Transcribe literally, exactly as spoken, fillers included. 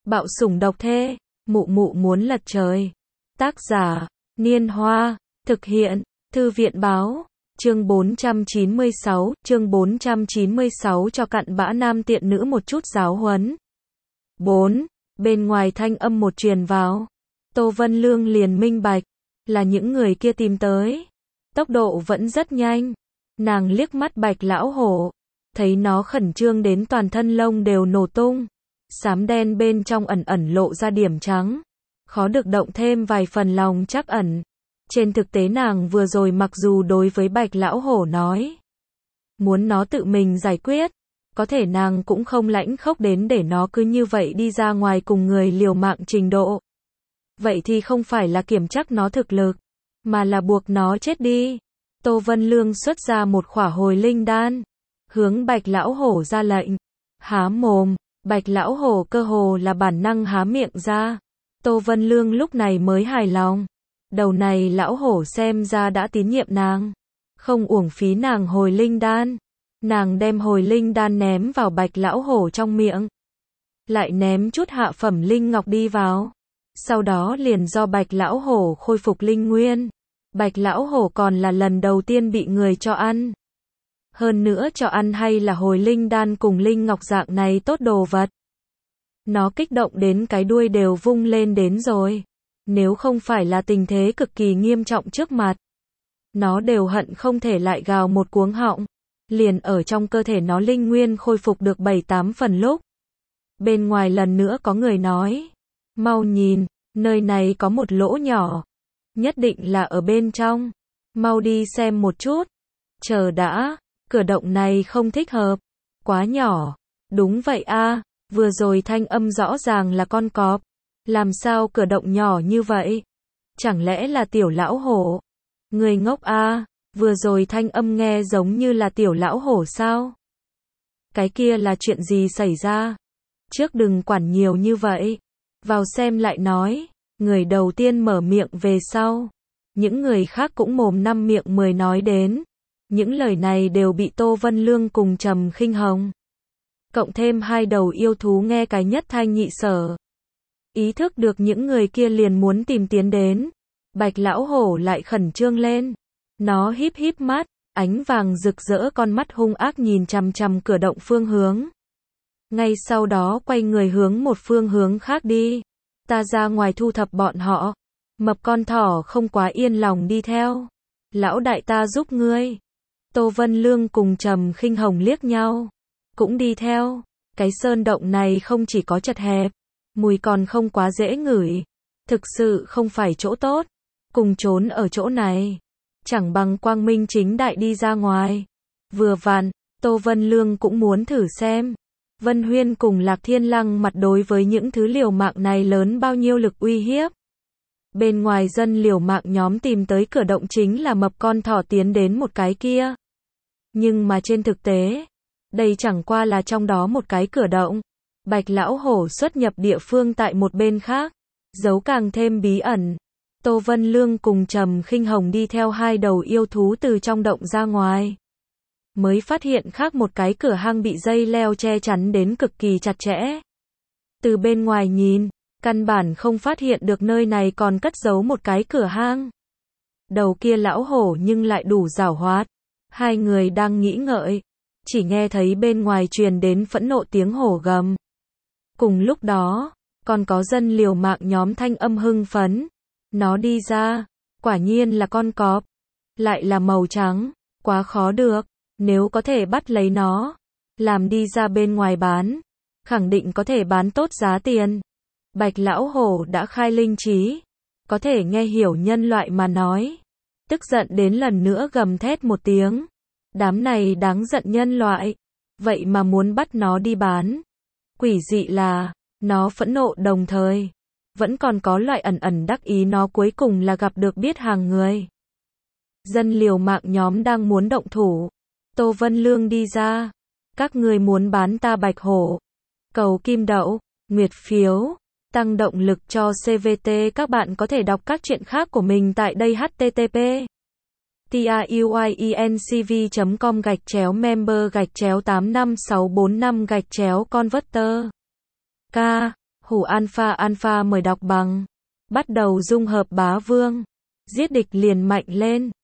Bạo sủng độc thê, mụ mụ muốn lật trời. Tác giả, Niên Hoa, thực hiện, Thư viện báo, chương bốn trăm chín mươi sáu, chương bốn trăm chín mươi sáu cho cặn bã nam tiện nữ một chút giáo huấn. bốn. Bên ngoài thanh âm một truyền vào. Tô Vân Lương liền minh bạch, là những người kia tìm tới. Tốc độ vẫn rất nhanh. Nàng liếc mắt Bạch lão hổ, thấy nó khẩn trương đến toàn thân lông đều nổ tung. Xám đen bên trong ẩn ẩn lộ ra điểm trắng. Khó được động thêm vài phần lòng trắc ẩn. Trên thực tế nàng vừa rồi mặc dù đối với Bạch lão hổ nói muốn nó tự mình giải quyết, có thể nàng cũng không lãnh khốc đến để nó cứ như vậy đi ra ngoài cùng người liều mạng trình độ. Vậy thì không phải là kiểm chắc nó thực lực, mà là buộc nó chết đi. Tô Vân Lương xuất ra một khỏa hồi linh đan, hướng Bạch lão hổ ra lệnh. Há mồm, Bạch lão hổ cơ hồ là bản năng há miệng ra. Tô Vân Lương lúc này mới hài lòng. Đầu này lão hổ xem ra đã tín nhiệm nàng, không uổng phí nàng hồi linh đan. Nàng đem hồi linh đan ném vào Bạch lão hổ trong miệng, lại ném chút hạ phẩm linh ngọc đi vào. Sau đó liền do Bạch lão hổ khôi phục linh nguyên. Bạch lão hổ còn là lần đầu tiên bị người cho ăn. Hơn nữa cho ăn hay là hồi linh đan cùng linh ngọc dạng này tốt đồ vật. Nó kích động đến cái đuôi đều vung lên đến rồi. Nếu không phải là tình thế cực kỳ nghiêm trọng trước mặt, nó đều hận không thể lại gào một cuống họng. Liền ở trong cơ thể nó linh nguyên khôi phục được bảy tám phần lúc. Bên ngoài lần nữa có người nói, mau nhìn, nơi này có một lỗ nhỏ. Nhất định là ở bên trong. Mau đi xem một chút. Chờ đã, cửa động này không thích hợp. Quá nhỏ. Đúng vậy a, vừa rồi thanh âm rõ ràng là con cọp. Làm sao cửa động nhỏ như vậy? Chẳng lẽ là tiểu lão hổ? Người ngốc a, vừa rồi thanh âm nghe giống như là tiểu lão hổ sao? Cái kia là chuyện gì xảy ra? Trước đừng quản nhiều như vậy. Vào xem lại nói. Người đầu tiên mở miệng về sau. Những người khác cũng mồm năm miệng mười nói đến. Những lời này đều bị Tô Vân Lương cùng Trầm Khinh Hồng, cộng thêm hai đầu yêu thú nghe cái nhất thanh nhị sở. Ý thức được những người kia liền muốn tìm tiến đến. Bạch lão hổ lại khẩn trương lên. Nó híp híp mắt, ánh vàng rực rỡ con mắt hung ác nhìn chằm chằm cửa động phương hướng. Ngay sau đó quay người hướng một phương hướng khác đi. Ta ra ngoài thu thập bọn họ. Mập con thỏ không quá yên lòng đi theo. Lão đại ta giúp ngươi. Tô Vân Lương cùng Trầm Khinh Hồng liếc nhau, cũng đi theo. Cái sơn động này không chỉ có chật hẹp, mùi còn không quá dễ ngửi. Thực sự không phải chỗ tốt. Cùng trốn ở chỗ này, chẳng bằng quang minh chính đại đi ra ngoài. Vừa vặn, Tô Vân Lương cũng muốn thử xem. Vân Huyên cùng Lạc Thiên Lăng mặt đối với những thứ liều mạng này lớn bao nhiêu lực uy hiếp. Bên ngoài dân liều mạng nhóm tìm tới cửa động chính là mập con thỏ tiến đến một cái kia. Nhưng mà trên thực tế, đây chẳng qua là trong đó một cái cửa động. Bạch lão hổ xuất nhập địa phương tại một bên khác, giấu càng thêm bí ẩn. Tô Vân Lương cùng Trầm Khinh Hồng đi theo hai đầu yêu thú từ trong động ra ngoài, mới phát hiện khác một cái cửa hang bị dây leo che chắn đến cực kỳ chặt chẽ. Từ bên ngoài nhìn, căn bản không phát hiện được nơi này còn cất giấu một cái cửa hang. Đầu kia lão hổ nhưng lại đủ giảo hoạt. Hai người đang nghĩ ngợi, chỉ nghe thấy bên ngoài truyền đến phẫn nộ tiếng hổ gầm. Cùng lúc đó, còn có dân liều mạng nhóm thanh âm hưng phấn. Nó đi ra, quả nhiên là con cọp, lại là màu trắng, quá khó được. Nếu có thể bắt lấy nó, làm đi ra bên ngoài bán, khẳng định có thể bán tốt giá tiền. Bạch lão hổ đã khai linh trí, có thể nghe hiểu nhân loại mà nói. Tức giận đến lần nữa gầm thét một tiếng. Đám này đáng giận nhân loại, vậy mà muốn bắt nó đi bán. Quỷ dị là, nó phẫn nộ đồng thời, vẫn còn có loại ẩn ẩn đắc ý nó cuối cùng là gặp được biết hàng người. Dân liều mạng nhóm đang muốn động thủ. Tô Vân Lương đi ra. Các người muốn bán ta Bạch hổ. Cầu kim đậu, nguyệt phiếu, tăng động lực cho xê vê tê. Các bạn có thể đọc các chuyện khác của mình tại đây h t t p truyencv chấm com gạch chéo member gạch chéo tám năm sáu bốn năm gạch chéo converter. K. Hủ Alpha Alpha mời đọc bằng. Bắt đầu dung hợp bá vương. Giết địch liền mạnh lên.